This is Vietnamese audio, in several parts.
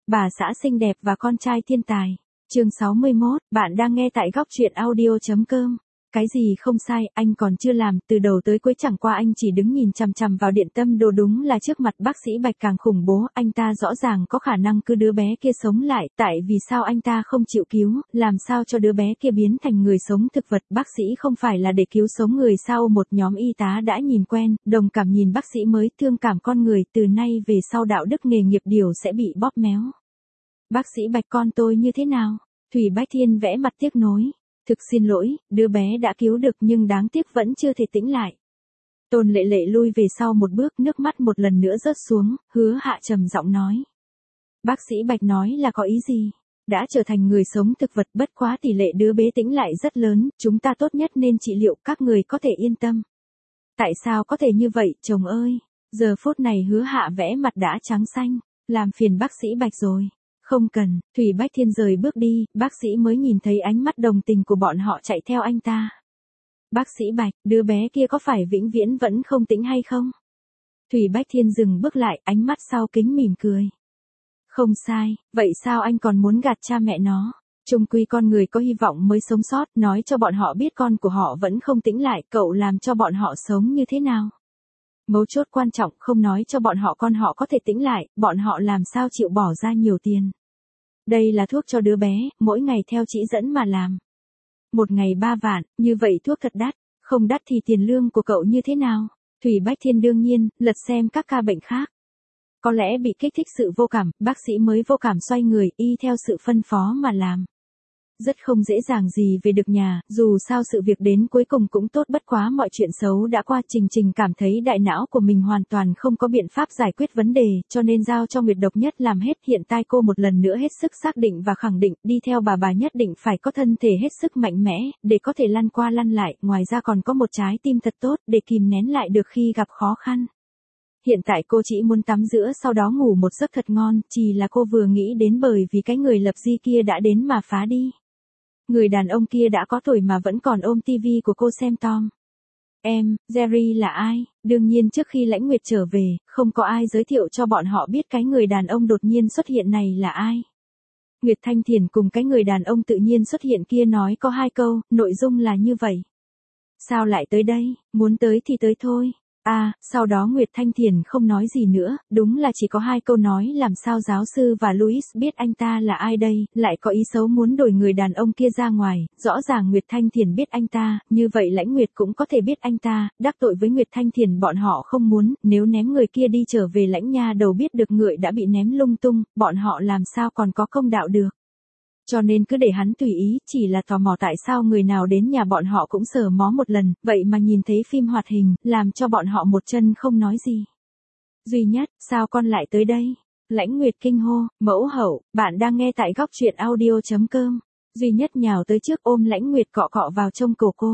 bà xã xinh đẹp và con trai thiên tài. Chương 61, bạn đang nghe tại góc truyện audio.com. Cái gì không sai, anh còn chưa làm, từ đầu tới cuối chẳng qua anh chỉ đứng nhìn chằm chằm vào Điện Tâm Đồ, đúng là trước mặt bác sĩ Bạch càng khủng bố, anh ta rõ ràng có khả năng cứ đứa bé kia sống lại, tại vì sao anh ta không chịu cứu, làm sao cho đứa bé kia biến thành người sống thực vật, bác sĩ không phải là để cứu sống người sao, một nhóm y tá đã nhìn quen, đồng cảm nhìn bác sĩ mới, thương cảm con người, từ nay về sau đạo đức nghề nghiệp điều sẽ bị bóp méo. Bác sĩ Bạch, con tôi như thế nào? Thủy Bách Thiên vẽ mặt tiếc nối. Thực xin lỗi, đứa bé đã cứu được nhưng đáng tiếc vẫn chưa thể tĩnh lại. Tôn Lệ Lệ lui về sau một bước, nước mắt một lần nữa rớt xuống, Hứa Hạ trầm giọng nói. Bác sĩ Bạch nói là có ý gì? Đã trở thành người sống thực vật, bất quá tỷ lệ đứa bé tĩnh lại rất lớn, chúng ta tốt nhất nên trị liệu, các người có thể yên tâm. Tại sao có thể như vậy, chồng ơi? Giờ phút này Hứa Hạ vẽ mặt đã trắng xanh, làm phiền bác sĩ Bạch rồi. Không cần, Thủy Bách Thiên rời bước đi, bác sĩ mới nhìn thấy ánh mắt đồng tình của bọn họ chạy theo anh ta. Bác sĩ Bạch, đứa bé kia có phải vĩnh viễn vẫn không tĩnh hay không? Thủy Bách Thiên dừng bước lại, ánh mắt sau kính mỉm cười. Không sai, vậy sao anh còn muốn gạt cha mẹ nó? Chung quy con người có hy vọng mới sống sót, nói cho bọn họ biết con của họ vẫn không tĩnh lại, cậu làm cho bọn họ sống như thế nào? Mấu chốt quan trọng, không nói cho bọn họ con họ có thể tĩnh lại, bọn họ làm sao chịu bỏ ra nhiều tiền. Đây là thuốc cho đứa bé, mỗi ngày theo chỉ dẫn mà làm. Một ngày 3 vạn, như vậy thuốc thật đắt, không đắt thì tiền lương của cậu như thế nào? Thủy Bách Thiên đương nhiên, lật xem các ca bệnh khác. Có lẽ bị kích thích sự vô cảm, bác sĩ mới vô cảm xoay người, y theo sự phân phó mà làm. Rất không dễ dàng gì về được nhà, dù sao sự việc đến cuối cùng cũng tốt, bất quá mọi chuyện xấu đã qua. Trình cảm thấy đại não của mình hoàn toàn không có biện pháp giải quyết vấn đề, cho nên giao cho Nguyệt Độc Nhất làm hết. Hiện tại cô một lần nữa hết sức xác định và khẳng định, đi theo bà nhất định phải có thân thể hết sức mạnh mẽ, để có thể lăn qua lăn lại, ngoài ra còn có một trái tim thật tốt, để kìm nén lại được khi gặp khó khăn. Hiện tại cô chỉ muốn tắm rửa sau đó ngủ một giấc thật ngon, chỉ là cô vừa nghĩ đến bởi vì cái người lập di kia đã đến mà phá đi. Người đàn ông kia đã có tuổi mà vẫn còn ôm tivi của cô xem Tom. Em, Jerry là ai? Đương nhiên trước khi Lãnh Nguyệt trở về, không có ai giới thiệu cho bọn họ biết cái người đàn ông đột nhiên xuất hiện này là ai. Nguyệt Thanh Thiền cùng cái người đàn ông tự nhiên xuất hiện kia nói có 2 câu, nội dung là như vậy. Sao lại tới đây, muốn tới thì tới thôi. Sau đó Nguyệt Thanh Thiền không nói gì nữa, đúng là chỉ có 2 câu nói, làm sao giáo sư và Louis biết anh ta là ai đây, lại có ý xấu muốn đổi người đàn ông kia ra ngoài, rõ ràng Nguyệt Thanh Thiền biết anh ta, như vậy Lãnh Nguyệt cũng có thể biết anh ta, đắc tội với Nguyệt Thanh Thiền bọn họ không muốn, nếu ném người kia đi trở về Lãnh nha đầu biết được người đã bị ném lung tung, bọn họ làm sao còn có công đạo được. Cho nên cứ để hắn tùy ý, chỉ là tò mò tại sao người nào đến nhà bọn họ cũng sờ mó một lần, vậy mà nhìn thấy phim hoạt hình, làm cho bọn họ một chân không nói gì. Duy Nhất, sao con lại tới đây? Lãnh Nguyệt kinh hô, mẫu hậu, bạn đang nghe tại góc truyện audio.com. Duy Nhất nhào tới trước ôm Lãnh Nguyệt cọ cọ vào trong cổ cô.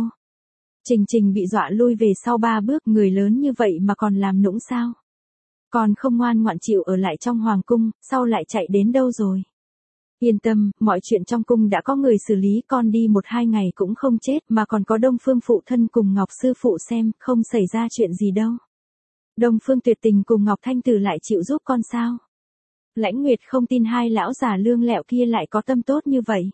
Trình bị dọa lui về sau 3 bước, người lớn như vậy mà còn làm nũng sao? Còn không ngoan ngoãn chịu ở lại trong hoàng cung, sau lại chạy đến đâu rồi? Yên tâm, mọi chuyện trong cung đã có người xử lý, con đi 1-2 ngày cũng không chết, mà còn có Đông Phương phụ thân cùng Ngọc sư phụ xem, không xảy ra chuyện gì đâu. Đông Phương Tuyệt Tình cùng Ngọc Thanh Tử lại chịu giúp con sao? Lãnh Nguyệt không tin 2 lão già lương lẹo kia lại có tâm tốt như vậy.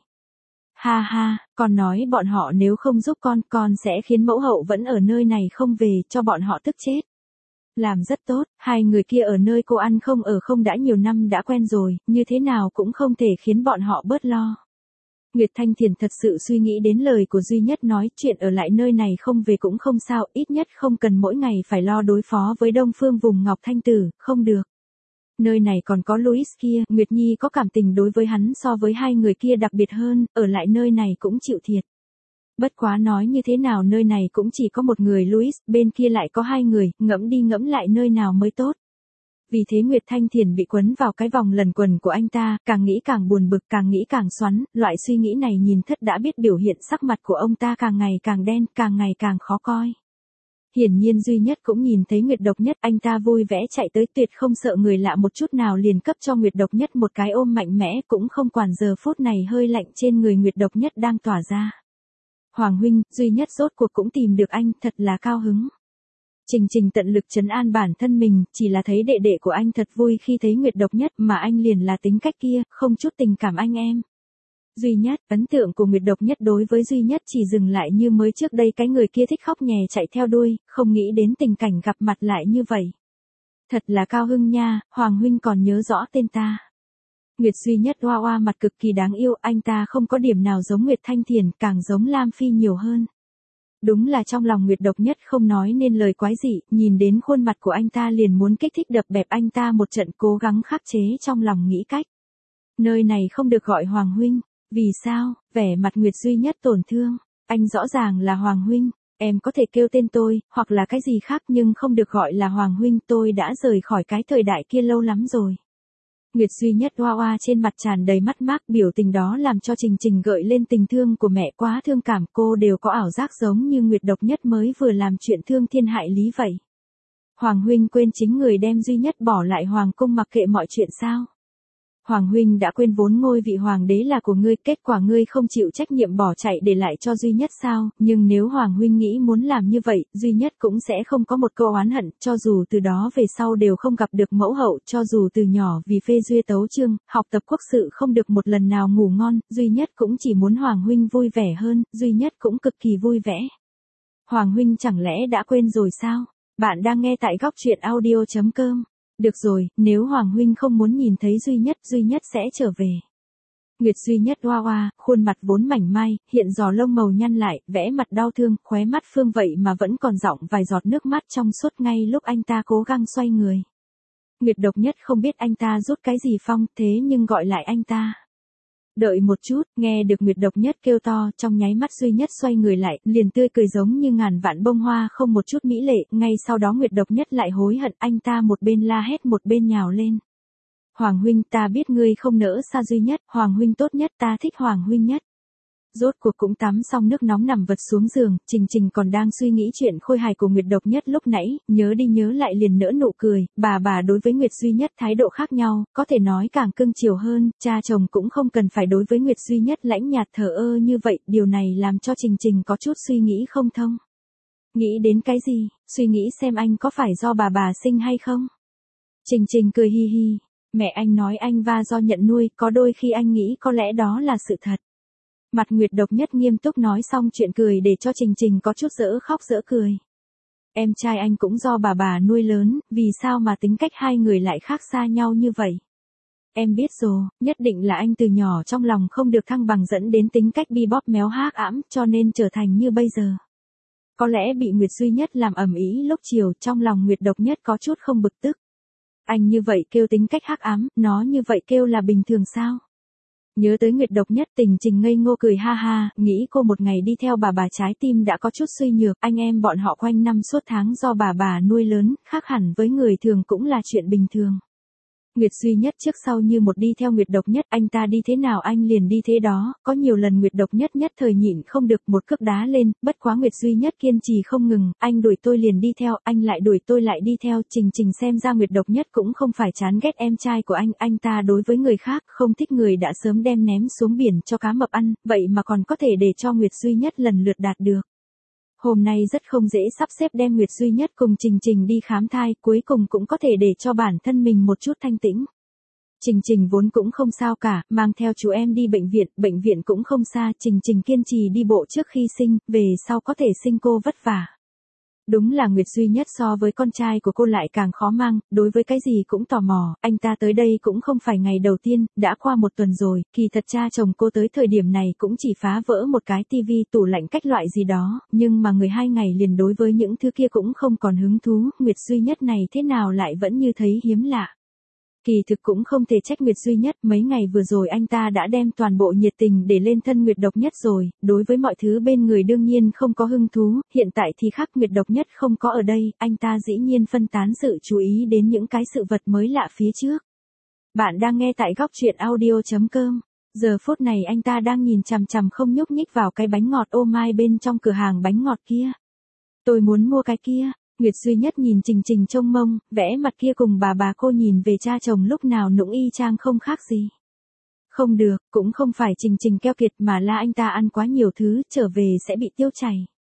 Ha ha, con nói bọn họ nếu không giúp con sẽ khiến mẫu hậu vẫn ở nơi này không về, cho bọn họ tức chết. Làm rất tốt, 2 người kia ở nơi cô ăn không ở không đã nhiều năm đã quen rồi, như thế nào cũng không thể khiến bọn họ bớt lo. Nguyệt Thanh Thiền thật sự suy nghĩ đến lời của Duy Nhất nói, chuyện ở lại nơi này không về cũng không sao, ít nhất không cần mỗi ngày phải lo đối phó với Đông Phương vùng Ngọc Thanh Tử, không được. Nơi này còn có Louis kia, Nguyệt Nhi có cảm tình đối với hắn so với 2 người kia đặc biệt hơn, ở lại nơi này cũng chịu thiệt. Bất quá nói như thế nào nơi này cũng chỉ có một người Louis, bên kia lại có 2 người, ngẫm đi ngẫm lại nơi nào mới tốt. Vì thế Nguyệt Thanh Thiền bị quấn vào cái vòng lần quần của anh ta, càng nghĩ càng buồn bực, càng nghĩ càng xoắn, loại suy nghĩ này nhìn Thất đã biết biểu hiện sắc mặt của ông ta càng ngày càng đen, càng ngày càng khó coi. Hiển nhiên Duy Nhất cũng nhìn thấy Nguyệt Độc Nhất, anh ta vui vẻ chạy tới, tuyệt không sợ người lạ một chút nào, liền cấp cho Nguyệt Độc Nhất một cái ôm mạnh mẽ, cũng không quản giờ phút này hơi lạnh trên người Nguyệt Độc Nhất đang tỏa ra. Hoàng huynh, Duy Nhất rốt cuộc cũng tìm được anh, thật là cao hứng. Trình Trình tận lực trấn an bản thân mình, chỉ là thấy đệ đệ của anh thật vui khi thấy Nguyệt Độc Nhất mà anh liền là tính cách kia, không chút tình cảm anh em. Duy Nhất, ấn tượng của Nguyệt Độc Nhất đối với Duy Nhất chỉ dừng lại như mới trước đây cái người kia thích khóc nhè chạy theo đuôi, không nghĩ đến tình cảnh gặp mặt lại như vậy. Thật là cao hưng nha, Hoàng huynh còn nhớ rõ tên ta. Nguyệt Duy Nhất oa oa mặt cực kỳ đáng yêu, anh ta không có điểm nào giống Nguyệt Thanh Thiền, càng giống Lam Phi nhiều hơn. Đúng là trong lòng Nguyệt Độc Nhất không nói nên lời quái dị, nhìn đến khuôn mặt của anh ta liền muốn kích thích đập bẹp anh ta một trận, cố gắng khắc chế trong lòng nghĩ cách. Nơi này không được gọi Hoàng huynh, vì sao? Vẻ mặt Nguyệt Duy Nhất tổn thương, anh rõ ràng là Hoàng huynh, em có thể kêu tên tôi, hoặc là cái gì khác nhưng không được gọi là Hoàng huynh, tôi đã rời khỏi cái thời đại kia lâu lắm rồi. Nguyệt Duy Nhất oa oa trên mặt tràn đầy mắt mác, biểu tình đó làm cho Trình Trình gợi lên tình thương của mẹ, quá thương cảm, cô đều có ảo giác giống như Nguyệt Độc Nhất mới vừa làm chuyện thương thiên hại lý vậy. Hoàng huynh quên chính người đem Duy Nhất bỏ lại hoàng cung mặc kệ mọi chuyện sao? Hoàng huynh đã quên vốn ngôi vị hoàng đế là của ngươi, kết quả ngươi không chịu trách nhiệm bỏ chạy để lại cho Duy Nhất sao? Nhưng nếu Hoàng huynh nghĩ muốn làm như vậy, Duy Nhất cũng sẽ không có một câu oán hận, cho dù từ đó về sau đều không gặp được mẫu hậu, cho dù từ nhỏ vì phê duyệt tấu chương, học tập quốc sự không được một lần nào ngủ ngon, Duy Nhất cũng chỉ muốn Hoàng huynh vui vẻ hơn, Duy Nhất cũng cực kỳ vui vẻ. Hoàng huynh chẳng lẽ đã quên rồi sao? Bạn đang nghe tại góc truyện audio.com. Được rồi, nếu Hoàng huynh không muốn nhìn thấy Duy Nhất sẽ trở về. Nguyệt Duy Nhất oa oa, khuôn mặt vốn mảnh mai, hiện giò lông màu nhăn lại, vẽ mặt đau thương, khóe mắt phương vậy mà vẫn còn đọng vài giọt nước mắt trong suốt ngay lúc anh ta cố gắng xoay người. Nguyệt Độc Nhất không biết anh ta rút cái gì phong, thế nhưng gọi lại anh ta. Đợi một chút, nghe được Nguyệt Độc Nhất kêu to, trong nháy mắt Duy Nhất xoay người lại, liền tươi cười giống như ngàn vạn bông hoa không một chút mỹ lệ, ngay sau đó Nguyệt Độc Nhất lại hối hận, anh ta một bên la hét một bên nhào lên. Hoàng huynh, ta biết ngươi không nỡ xa Duy Nhất, Hoàng huynh tốt nhất, ta thích Hoàng huynh nhất. Rốt cuộc cũng tắm xong nước nóng nằm vật xuống giường, Trình Trình còn đang suy nghĩ chuyện khôi hài của Nguyệt Độc Nhất lúc nãy, nhớ đi nhớ lại liền nỡ nụ cười, bà đối với Nguyệt Duy Nhất thái độ khác nhau, có thể nói càng cưng chiều hơn, cha chồng cũng không cần phải đối với Nguyệt Duy Nhất lãnh nhạt thờ ơ như vậy, điều này làm cho Trình Trình có chút suy nghĩ không thông. Nghĩ đến cái gì, suy nghĩ xem anh có phải do bà sinh hay không? Trình Trình cười hi hi, mẹ anh nói anh va do nhận nuôi, có đôi khi anh nghĩ có lẽ đó là sự thật. Mặt Nguyệt Độc Nhất nghiêm túc nói xong chuyện cười để cho Trình Trình có chút dở khóc dở cười. Em trai anh cũng do bà nuôi lớn, vì sao mà tính cách hai người lại khác xa nhau như vậy? Em biết rồi, nhất định là anh từ nhỏ trong lòng không được thăng bằng dẫn đến tính cách bi bóp méo hác ẵm, cho nên trở thành như bây giờ. Có lẽ bị Nguyệt Duy Nhất làm ầm ĩ lúc chiều, trong lòng Nguyệt Độc Nhất có chút không bực tức. Anh như vậy kêu tính cách hắc ám, nó như vậy kêu là bình thường sao? Nhớ tới Nguyệt Độc Nhất, Tình Trình ngây ngô cười ha ha, nghĩ cô một ngày đi theo bà trái tim đã có chút suy nhược, anh em bọn họ quanh năm suốt tháng do bà nuôi lớn, khác hẳn với người thường cũng là chuyện bình thường. Nguyệt Duy Nhất trước sau như một đi theo Nguyệt Độc Nhất, anh ta đi thế nào anh liền đi thế đó, có nhiều lần Nguyệt Độc Nhất nhất thời nhịn không được một cước đá lên, bất quá Nguyệt Duy Nhất kiên trì không ngừng, anh đuổi tôi liền đi theo, anh lại đuổi tôi lại đi theo, Trình Trình xem ra Nguyệt Độc Nhất cũng không phải chán ghét em trai của anh ta đối với người khác không thích người đã sớm đem ném xuống biển cho cá mập ăn, vậy mà còn có thể để cho Nguyệt Duy Nhất lần lượt đạt được. Hôm nay rất không dễ sắp xếp đem Nguyệt Duy Nhất cùng Trình Trình đi khám thai, cuối cùng cũng có thể để cho bản thân mình một chút thanh tĩnh. Trình Trình vốn cũng không sao cả, mang theo chú em đi bệnh viện cũng không xa, Trình Trình kiên trì đi bộ trước khi sinh, về sau có thể sinh cô vất vả. Đúng là Nguyệt Duy Nhất so với con trai của cô lại càng khó mang, đối với cái gì cũng tò mò, anh ta tới đây cũng không phải ngày đầu tiên, đã qua một tuần rồi, kỳ thật cha chồng cô tới thời điểm này cũng chỉ phá vỡ một cái tivi tủ lạnh cách loại gì đó, nhưng mà người 2 ngày liền đối với những thứ kia cũng không còn hứng thú, Nguyệt Duy Nhất này thế nào lại vẫn như thấy hiếm lạ. Kỳ thực cũng không thể trách Nguyệt Duy Nhất, mấy ngày vừa rồi anh ta đã đem toàn bộ nhiệt tình để lên thân Nguyệt Độc Nhất rồi, đối với mọi thứ bên người đương nhiên không có hứng thú, hiện tại thì khác Nguyệt Độc Nhất không có ở đây, anh ta dĩ nhiên phân tán sự chú ý đến những cái sự vật mới lạ phía trước. Bạn đang nghe tại góc truyện audio.com, giờ phút này anh ta đang nhìn chằm chằm không nhúc nhích vào cái bánh ngọt ô mai bên trong cửa hàng bánh ngọt kia. Tôi muốn mua cái kia. Nguyệt Duy Nhất nhìn Trình Trình trông mông, vẽ mặt kia cùng bà cô nhìn về cha chồng lúc nào nũng y chang không khác gì. Không được, cũng không phải Trình Trình keo kiệt mà là anh ta ăn quá nhiều thứ, trở về sẽ bị tiêu chảy.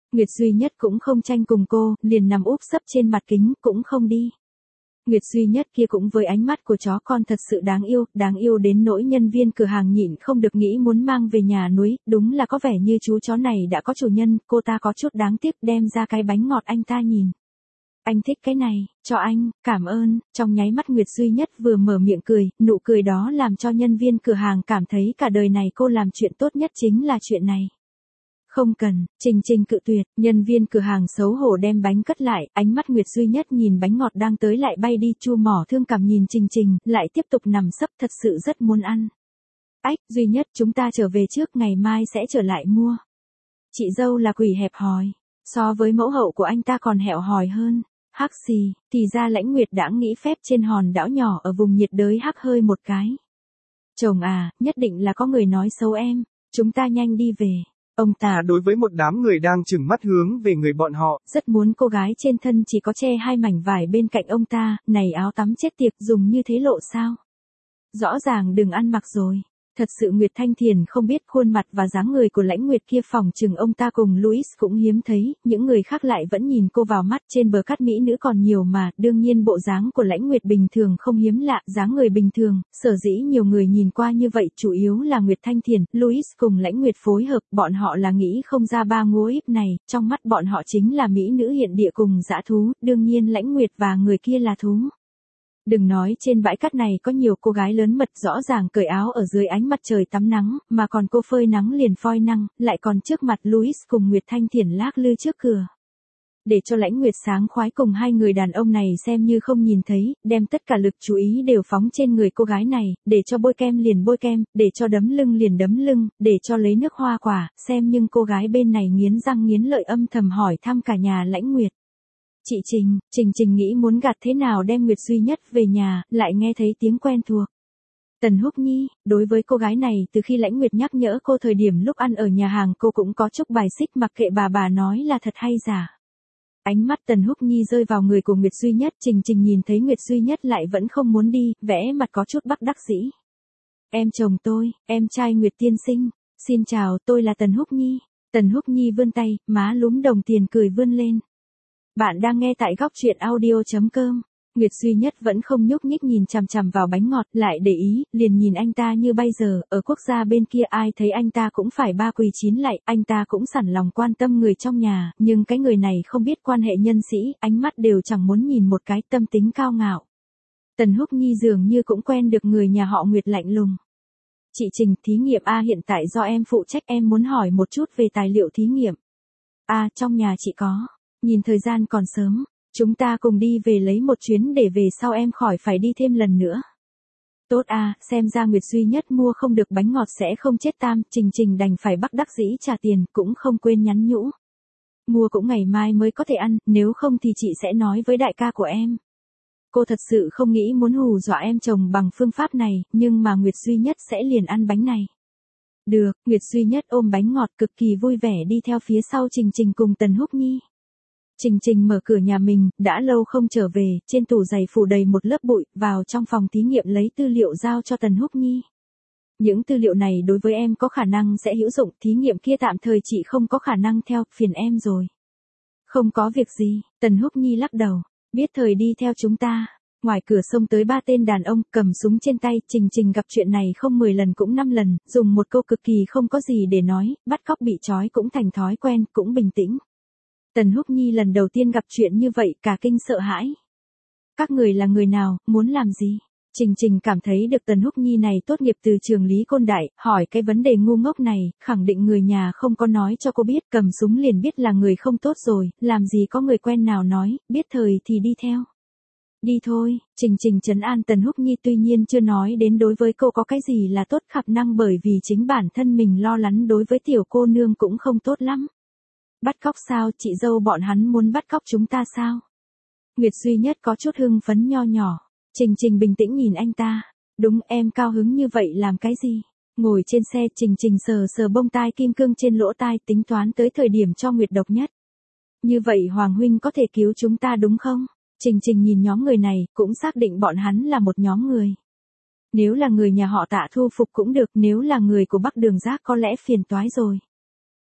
Nguyệt duy nhất cũng không tranh cùng cô, liền nằm úp sấp trên mặt kính, cũng không đi. Nguyệt duy nhất kia cũng với ánh mắt của chó con thật sự đáng yêu đến nỗi nhân viên cửa hàng nhịn không được nghĩ muốn mang về nhà núi, đúng là có vẻ như chú chó này đã có chủ nhân, cô ta có chút đáng tiếc đem ra cái bánh ngọt anh ta nhìn. Anh thích cái này, cho anh, cảm ơn, trong nháy mắt Nguyệt duy nhất vừa mở miệng cười, nụ cười đó làm cho nhân viên cửa hàng cảm thấy cả đời này cô làm chuyện tốt nhất chính là chuyện này. Không cần, Trình Trình cự tuyệt, nhân viên cửa hàng xấu hổ đem bánh cất lại, ánh mắt Nguyệt duy nhất nhìn bánh ngọt đang tới lại bay đi, Chu Mỏ thương cảm nhìn Trình Trình, lại tiếp tục nằm sấp thật sự rất muốn ăn. Ách, duy nhất chúng ta trở về trước, ngày mai sẽ trở lại mua. Chị dâu là quỷ hẹp hòi, so với mẫu hậu của anh ta còn hẹo hòi hơn. Hắc xì, thì ra Lãnh Nguyệt đã nghĩ phép trên hòn đảo nhỏ ở vùng nhiệt đới hắc hơi một cái. Chồng à, nhất định là có người nói xấu em, chúng ta nhanh đi về. Ông ta đối với một đám người đang trừng mắt hướng về người bọn họ. Rất muốn cô gái trên thân chỉ có che 2 mảnh vải bên cạnh ông ta, này áo tắm chết tiệt dùng như thế lộ sao? Rõ ràng đừng ăn mặc rồi. Thật sự Nguyệt Thanh Thiền không biết khuôn mặt và dáng người của Lãnh Nguyệt kia phòng chừng ông ta cùng Louis cũng hiếm thấy, những người khác lại vẫn nhìn cô vào mắt, trên bờ cát mỹ nữ còn nhiều mà, đương nhiên bộ dáng của Lãnh Nguyệt bình thường không hiếm lạ, dáng người bình thường, sở dĩ nhiều người nhìn qua như vậy chủ yếu là Nguyệt Thanh Thiền, Louis cùng Lãnh Nguyệt phối hợp, bọn họ là nghĩ không ra ba ngố íp này, trong mắt bọn họ chính là mỹ nữ hiện địa cùng dã thú, đương nhiên Lãnh Nguyệt và người kia là thú. Đừng nói trên bãi cát này có nhiều cô gái lớn mật rõ ràng cởi áo ở dưới ánh mặt trời tắm nắng, mà còn cô phơi nắng liền phoi năng, lại còn trước mặt Louis cùng Nguyệt Thanh Thiển lác lư trước cửa. Để cho Lãnh Nguyệt sáng khoái cùng hai người đàn ông này xem như không nhìn thấy, đem tất cả lực chú ý đều phóng trên người cô gái này, để cho bôi kem liền bôi kem, để cho đấm lưng liền đấm lưng, để cho lấy nước hoa quả, xem nhưng cô gái bên này nghiến răng nghiến lợi âm thầm hỏi thăm cả nhà Lãnh Nguyệt. Chị Trình nghĩ muốn gạt thế nào đem Nguyệt duy nhất về nhà, lại nghe thấy tiếng quen thuộc. Tần Húc Nhi, đối với cô gái này từ khi Lãnh Nguyệt nhắc nhở cô thời điểm lúc ăn ở nhà hàng cô cũng có chút bài xích mặc kệ bà nói là thật hay giả. Ánh mắt Tần Húc Nhi rơi vào người của Nguyệt duy nhất, Trình nhìn thấy Nguyệt duy nhất lại vẫn không muốn đi, vẽ mặt có chút bất đắc dĩ. Em chồng tôi, em trai Nguyệt tiên sinh, xin chào tôi là Tần Húc Nhi. Tần Húc Nhi vươn tay, má lúm đồng tiền cười vươn lên. Bạn đang nghe tại góc truyện audio.com. Nguyệt duy nhất vẫn không nhúc nhích nhìn chằm chằm vào bánh ngọt, lại để ý, liền nhìn anh ta như bây giờ, ở quốc gia bên kia ai thấy anh ta cũng phải ba quỳ chín lạy, anh ta cũng sẵn lòng quan tâm người trong nhà, nhưng cái người này không biết quan hệ nhân sĩ, ánh mắt đều chẳng muốn nhìn một cái, tâm tính cao ngạo. Tần Húc Nhi dường như cũng quen được người nhà họ Nguyệt lạnh lùng. Chị Trình, thí nghiệm A hiện tại do em phụ trách, em muốn hỏi một chút về tài liệu thí nghiệm. Trong nhà chị có. Nhìn thời gian còn sớm, chúng ta cùng đi về lấy một chuyến để về sau em khỏi phải đi thêm lần nữa. Tốt xem ra Nguyệt duy nhất mua không được bánh ngọt sẽ không chết tam, Trình đành phải bất đắc dĩ trả tiền, cũng không quên nhắn nhũ. Mua cũng ngày mai mới có thể ăn, nếu không thì chị sẽ nói với đại ca của em. Cô thật sự không nghĩ muốn hù dọa em chồng bằng phương pháp này, nhưng mà Nguyệt duy nhất sẽ liền ăn bánh này. Được, Nguyệt duy nhất ôm bánh ngọt cực kỳ vui vẻ đi theo phía sau Trình cùng Tần Húc Nhi. Trình mở cửa nhà mình, đã lâu không trở về, trên tủ giày phủ đầy một lớp bụi, vào trong phòng thí nghiệm lấy tư liệu giao cho Tần Húc Nhi. Những tư liệu này đối với em có khả năng sẽ hữu dụng, thí nghiệm kia tạm thời chị không có khả năng theo, phiền em rồi. Không có việc gì, Tần Húc Nhi lắc đầu, biết thời đi theo chúng ta. Ngoài cửa xông tới 3 tên đàn ông, cầm súng trên tay, Trình gặp chuyện này không 10 lần cũng 5 lần, dùng một câu cực kỳ không có gì để nói, bắt cóc bị trói cũng thành thói quen, cũng bình tĩnh. Tần Húc Nhi lần đầu tiên gặp chuyện như vậy, cả kinh sợ hãi. Các người là người nào, muốn làm gì? Trình cảm thấy được Tần Húc Nhi này tốt nghiệp từ trường Lý Côn Đại, hỏi cái vấn đề ngu ngốc này, khẳng định người nhà không có nói cho cô biết, cầm súng liền biết là người không tốt rồi, làm gì có người quen nào nói, biết thời thì đi theo. Đi thôi, Trình trấn an Tần Húc Nhi, tuy nhiên chưa nói đến đối với cô có cái gì là tốt khả năng, bởi vì chính bản thân mình lo lắng đối với tiểu cô nương cũng không tốt lắm. Bắt cóc sao, chị dâu bọn hắn muốn bắt cóc chúng ta sao? Nguyệt duy nhất có chút hưng phấn nho nhỏ. Trình bình tĩnh nhìn anh ta. Đúng, em cao hứng như vậy làm cái gì? Ngồi trên xe, Trình sờ bông tai kim cương trên lỗ tai, tính toán tới thời điểm cho Nguyệt độc nhất. Như vậy Hoàng huynh có thể cứu chúng ta đúng không? Trình nhìn nhóm người này, cũng xác định bọn hắn là một nhóm người. Nếu là người nhà họ Tạ thu phục cũng được, nếu là người của Bắc Đường Giác có lẽ phiền toái rồi.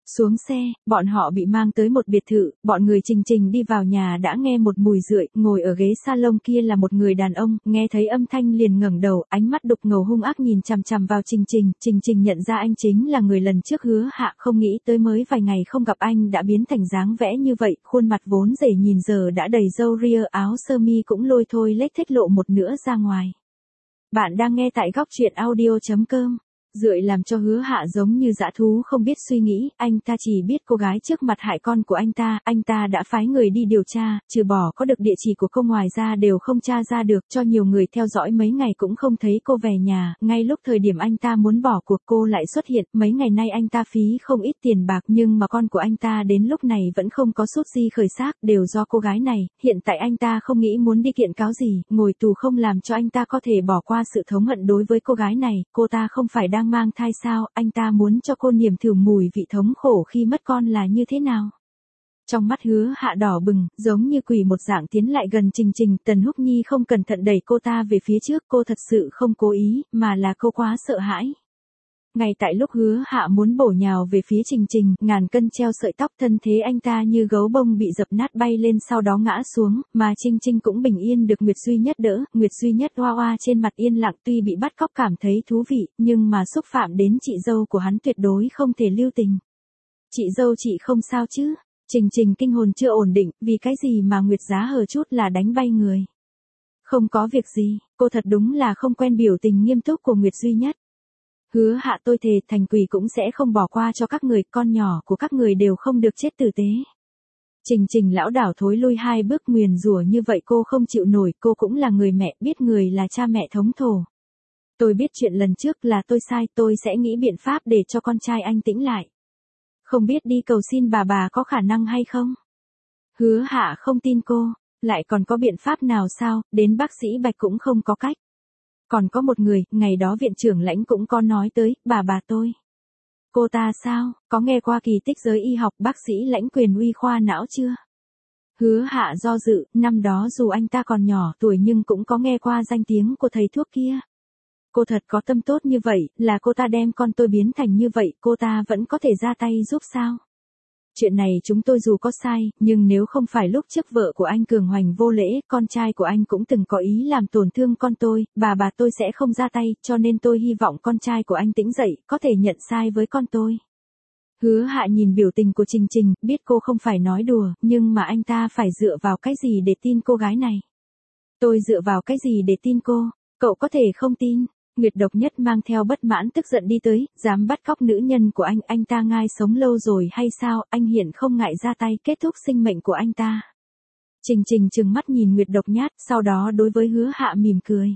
Xuống xe, bọn họ bị mang tới một biệt thự, bọn người Trình Trình đi vào nhà đã nghe một mùi rượi, ngồi ở ghế salon kia là một người đàn ông, nghe thấy âm thanh liền ngẩng đầu, ánh mắt đục ngầu hung ác nhìn chằm chằm vào Trình Trình nhận ra anh chính là người lần trước Hứa Hạ, không nghĩ tới mới vài ngày không gặp anh đã biến thành dáng vẻ như vậy, khuôn mặt vốn rể nhìn giờ đã đầy râu ria, áo sơ mi cũng lôi thôi lết thết lộ một nửa ra ngoài. Bạn đang nghe tại góc truyện audio.com. Rượi làm cho Hứa Hạ giống như dã thú không biết suy nghĩ, anh ta chỉ biết cô gái trước mặt hại con của anh ta đã phái người đi điều tra, trừ bỏ có được địa chỉ của cô ngoài ra đều không tra ra được, cho nhiều người theo dõi mấy ngày cũng không thấy cô về nhà, ngay lúc thời điểm anh ta muốn bỏ cuộc cô lại xuất hiện, mấy ngày nay anh ta phí không ít tiền bạc nhưng mà con của anh ta đến lúc này vẫn không có sút di khởi xác, đều do cô gái này, hiện tại anh ta không nghĩ muốn đi kiện cáo gì, ngồi tù không làm cho anh ta có thể bỏ qua sự thống hận đối với cô gái này, cô ta không phải đang mang thai sao, anh ta muốn cho cô niềm thử mùi vị thống khổ khi mất con là như thế nào. Trong mắt Hứa Hạ đỏ bừng, giống như quỷ một dạng tiến lại gần Trình, Tần Húc Nhi không cẩn thận đẩy cô ta về phía trước, cô thật sự không cố ý, mà là cô quá sợ hãi. Ngay tại lúc Hứa Hạ muốn bổ nhào về phía Trình, ngàn cân treo sợi tóc, thân thế anh ta như gấu bông bị dập nát bay lên sau đó ngã xuống, mà Trình cũng bình yên được Nguyệt Duy Nhất đỡ, Nguyệt Duy Nhất hoa hoa trên mặt yên lặng, tuy bị bắt cóc cảm thấy thú vị, nhưng mà xúc phạm đến chị dâu của hắn tuyệt đối không thể lưu tình. Chị dâu chị không sao chứ? Trình kinh hồn chưa ổn định, vì cái gì mà Nguyệt giá hờ chút là đánh bay người. Không có việc gì, cô thật đúng là không quen biểu tình nghiêm túc của Nguyệt Duy Nhất. Hứa Hạ tôi thề thành quỷ cũng sẽ không bỏ qua cho các người, con nhỏ của các người đều không được chết tử tế. Trình lão đảo thối lui 2 bước, nguyền rủa như vậy cô không chịu nổi, cô cũng là người mẹ, biết người là cha mẹ thống thổ. Tôi biết chuyện lần trước là tôi sai, tôi sẽ nghĩ biện pháp để cho con trai anh tĩnh lại. Không biết đi cầu xin bà có khả năng hay không? Hứa Hạ không tin cô, lại còn có biện pháp nào sao, đến bác sĩ Bạch cũng không có cách. Còn có một người, ngày đó viện trưởng Lãnh cũng có nói tới, bà tôi. Cô ta sao, có nghe qua kỳ tích giới y học bác sĩ Lãnh quyền uy khoa não chưa? Hứa Hạ do dự, năm đó dù anh ta còn nhỏ tuổi nhưng cũng có nghe qua danh tiếng của thầy thuốc kia. Cô thật có tâm tốt như vậy, là cô ta đem con tôi biến thành như vậy, cô ta vẫn có thể ra tay giúp sao? Chuyện này chúng tôi dù có sai, nhưng nếu không phải lúc trước vợ của anh cường hoành vô lễ, con trai của anh cũng từng có ý làm tổn thương con tôi, bà tôi sẽ không ra tay, cho nên tôi hy vọng con trai của anh tỉnh dậy, có thể nhận sai với con tôi. Hứa Hạ nhìn biểu tình của Trình, biết cô không phải nói đùa, nhưng mà anh ta phải dựa vào cái gì để tin cô gái này? Tôi dựa vào cái gì để tin cô? Cậu có thể không tin. Nguyệt Độc Nhất mang theo bất mãn tức giận đi tới, dám bắt cóc nữ nhân của anh ta ngai sống lâu rồi hay sao, anh hiện không ngại ra tay kết thúc sinh mệnh của anh ta. Trình trừng mắt nhìn Nguyệt Độc Nhát, sau đó đối với Hứa Hạ mỉm cười.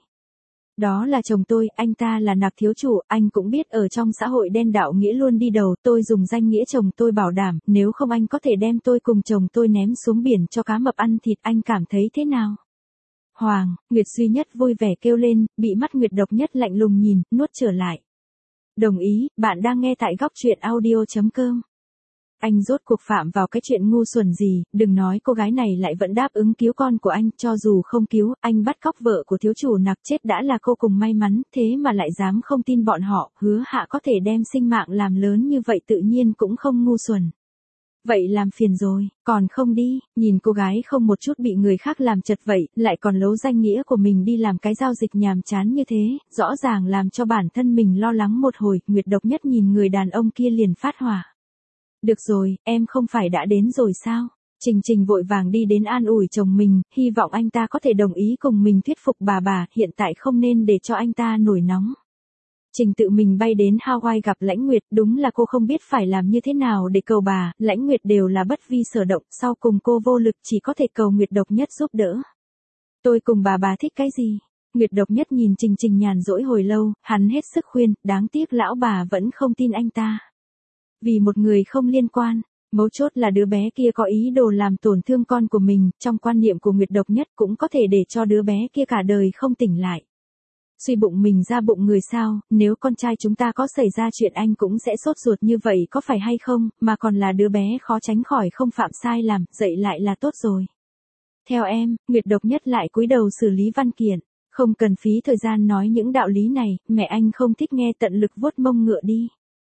Đó là chồng tôi, anh ta là Nạc thiếu chủ, anh cũng biết ở trong xã hội đen đạo nghĩa luôn đi đầu, tôi dùng danh nghĩa chồng tôi bảo đảm, nếu không anh có thể đem tôi cùng chồng tôi ném xuống biển cho cá mập ăn thịt, anh cảm thấy thế nào? Hoàng, Nguyệt Duy Nhất vui vẻ kêu lên, bị mắt Nguyệt Độc Nhất lạnh lùng nhìn, nuốt trở lại. Đồng ý, bạn đang nghe tại góc truyện audio.com. Anh rốt cuộc phạm vào cái chuyện ngu xuẩn gì, đừng nói cô gái này lại vẫn đáp ứng cứu con của anh, cho dù không cứu, anh bắt cóc vợ của thiếu chủ Nặc chết đã là cô cùng may mắn, thế mà lại dám không tin bọn họ, Hứa Hạ có thể đem sinh mạng làm lớn như vậy tự nhiên cũng không ngu xuẩn. Vậy làm phiền rồi, còn không đi, nhìn cô gái không một chút bị người khác làm chật vậy, lại còn lố danh nghĩa của mình đi làm cái giao dịch nhàm chán như thế, rõ ràng làm cho bản thân mình lo lắng một hồi, Nguyệt Độc Nhất nhìn người đàn ông kia liền phát hỏa. Được rồi, em không phải đã đến rồi sao? Trình vội vàng đi đến an ủi chồng mình, hy vọng anh ta có thể đồng ý cùng mình thuyết phục bà, hiện tại không nên để cho anh ta nổi nóng. Trình tự mình bay đến Hawaii gặp Lãnh Nguyệt, đúng là cô không biết phải làm như thế nào để cầu bà, Lãnh Nguyệt đều là bất vi sở động, sau cùng cô vô lực chỉ có thể cầu Nguyệt Độc Nhất giúp đỡ. Tôi cùng bà thích cái gì? Nguyệt Độc Nhất nhìn Trình nhàn rỗi hồi lâu, hắn hết sức khuyên, đáng tiếc lão bà vẫn không tin anh ta. Vì một người không liên quan, mấu chốt là đứa bé kia có ý đồ làm tổn thương con của mình, trong quan niệm của Nguyệt Độc Nhất cũng có thể để cho đứa bé kia cả đời không tỉnh lại. Suy bụng mình ra bụng người sao, nếu con trai chúng ta có xảy ra chuyện anh cũng sẽ sốt ruột như vậy có phải hay không, mà còn là đứa bé khó tránh khỏi không phạm sai làm, dậy lại là tốt rồi. Theo em, Nguyệt Độc Nhất lại cúi đầu xử lý văn kiện, không cần phí thời gian nói những đạo lý này, mẹ anh không thích nghe tận lực vuốt mông ngựa đi.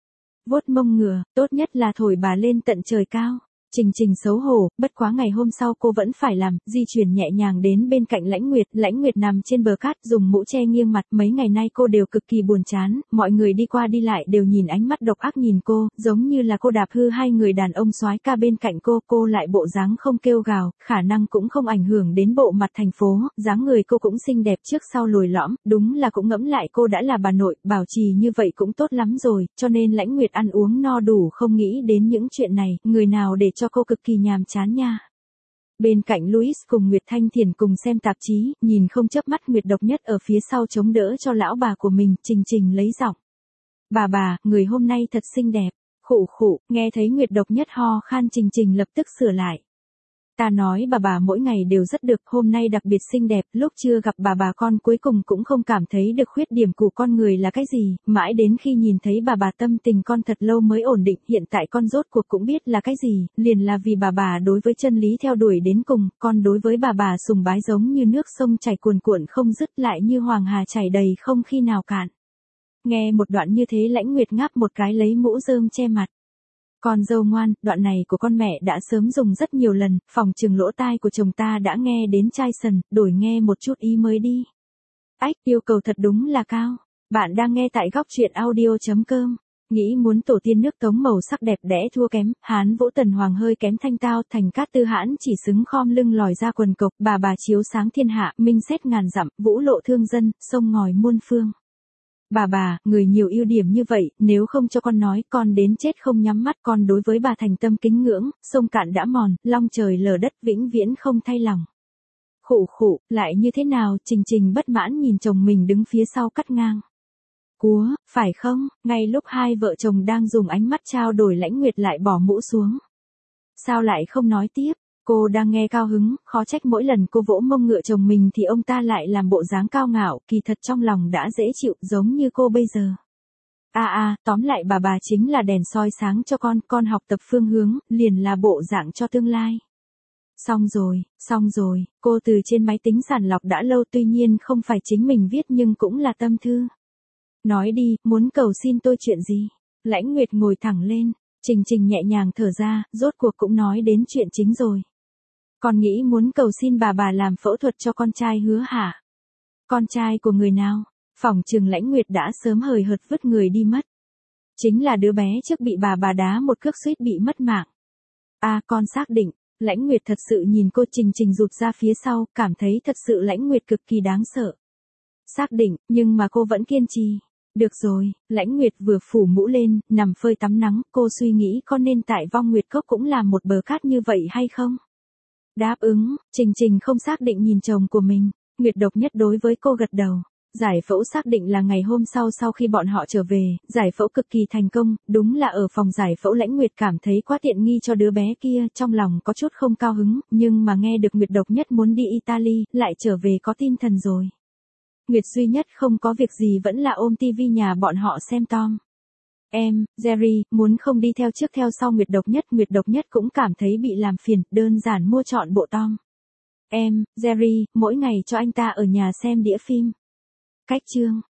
vuốt mông ngựa, tốt nhất là thổi bà lên tận trời cao. Trình Trình xấu hổ, bất quá ngày hôm sau cô vẫn phải làm, di chuyển nhẹ nhàng đến bên cạnh Lãnh Nguyệt nằm trên bờ cát dùng mũ che nghiêng mặt, mấy ngày nay cô đều cực kỳ buồn chán, mọi người đi qua đi lại đều nhìn ánh mắt độc ác nhìn cô, giống như là cô đạp hư hai người đàn ông soái ca bên cạnh cô lại bộ dáng không kêu gào, khả năng cũng không ảnh hưởng đến bộ mặt thành phố, dáng người cô cũng xinh đẹp trước sau lồi lõm, đúng là cũng ngẫm lại cô đã là bà nội, bảo trì như vậy cũng tốt lắm rồi, cho nên Lãnh Nguyệt ăn uống no đủ không nghĩ đến những chuyện này, người nào để cho cô cực kỳ nhàm chán nha. Bên cạnh Louis cùng Nguyệt Thanh Thiền cùng xem tạp chí, nhìn không chớp mắt Nguyệt Độc Nhất ở phía sau chống đỡ cho lão bà của mình, Trình Trình lấy giọng. Bà, người hôm nay thật xinh đẹp. Khụ khụ, nghe thấy Nguyệt Độc Nhất ho khan Trình Trình lập tức sửa lại. Ta nói bà mỗi ngày đều rất được, hôm nay đặc biệt xinh đẹp, lúc chưa gặp bà con cuối cùng cũng không cảm thấy được khuyết điểm của con người là cái gì, mãi đến khi nhìn thấy bà tâm tình con thật lâu mới ổn định, hiện tại con rốt cuộc cũng biết là cái gì, liền là vì bà đối với chân lý theo đuổi đến cùng, con đối với bà sùng bái giống như nước sông chảy cuồn cuộn không dứt lại như hoàng hà chảy đầy không khi nào cạn. Nghe một đoạn như thế Lãnh Nguyệt ngáp một cái lấy mũ rơm che mặt. Con dâu ngoan, đoạn này của con mẹ đã sớm dùng rất nhiều lần, phòng chừng lỗ tai của chồng ta đã nghe đến chai sần, đổi nghe một chút ý mới đi. Ách, yêu cầu thật đúng là cao. Bạn đang nghe tại góc truyện audio.com. Nghĩ muốn tổ tiên nước Tống màu sắc đẹp đẽ thua kém, Hán Vũ Tần Hoàng hơi kém thanh tao, Thành Cát Tư Hãn chỉ xứng khom lưng lòi ra quần cộc, bà chiếu sáng thiên hạ, minh xét ngàn dặm, vũ lộ thương dân, sông ngòi muôn phương. Bà, người nhiều ưu điểm như vậy, nếu không cho con nói, con đến chết không nhắm mắt, con đối với bà thành tâm kính ngưỡng, sông cạn đã mòn, long trời lở đất vĩnh viễn không thay lòng. Khụ, lại như thế nào, Trình bất mãn nhìn chồng mình đứng phía sau cắt ngang. Cúa, phải không, ngay lúc hai vợ chồng đang dùng ánh mắt trao đổi Lãnh Nguyệt lại bỏ mũ xuống. Sao lại không nói tiếp? Cô đang nghe cao hứng, khó trách mỗi lần cô vỗ mông ngựa chồng mình thì ông ta lại làm bộ dáng cao ngạo, kỳ thật trong lòng đã dễ chịu giống như cô bây giờ. Tóm lại bà chính là đèn soi sáng cho con học tập phương hướng, liền là bộ dạng cho tương lai. Xong rồi, cô từ trên máy tính sàng lọc đã lâu tuy nhiên không phải chính mình viết nhưng cũng là tâm thư. Nói đi, muốn cầu xin tôi chuyện gì? Lãnh Nguyệt ngồi thẳng lên, Trình nhẹ nhàng thở ra, rốt cuộc cũng nói đến chuyện chính rồi. Con nghĩ muốn cầu xin bà làm phẫu thuật cho con trai hứa hả? Con trai của người nào? Phỏng chừng Lãnh Nguyệt đã sớm hời hợt vứt người đi mất. Chính là đứa bé trước bị bà đá một cước suýt bị mất mạng. Con xác định. Lãnh Nguyệt thật sự nhìn cô Trình rụt ra phía sau, cảm thấy thật sự Lãnh Nguyệt cực kỳ đáng sợ. Xác định, nhưng mà cô vẫn kiên trì. Được rồi, Lãnh Nguyệt vừa phủ mũ lên, nằm phơi tắm nắng, cô suy nghĩ có nên tại Vong Nguyệt Cốc cũng làm một bờ cát như vậy hay không? Đáp ứng, Trình không xác định nhìn chồng của mình, Nguyệt Độc Nhất đối với cô gật đầu. Giải phẫu xác định là ngày hôm sau khi bọn họ trở về, giải phẫu cực kỳ thành công, đúng là ở phòng giải phẫu Lãnh Nguyệt cảm thấy quá tiện nghi cho đứa bé kia, trong lòng có chút không cao hứng, nhưng mà nghe được Nguyệt Độc Nhất muốn đi Italy, lại trở về có tinh thần rồi. Nguyệt duy nhất không có việc gì vẫn là ôm tivi nhà bọn họ xem Tom. Jerry, muốn không đi theo trước theo sau Nguyệt Độc Nhất cũng cảm thấy bị làm phiền, đơn giản mua trọn bộ Tom. Jerry, mỗi ngày cho anh ta ở nhà xem đĩa phim. Cách chương.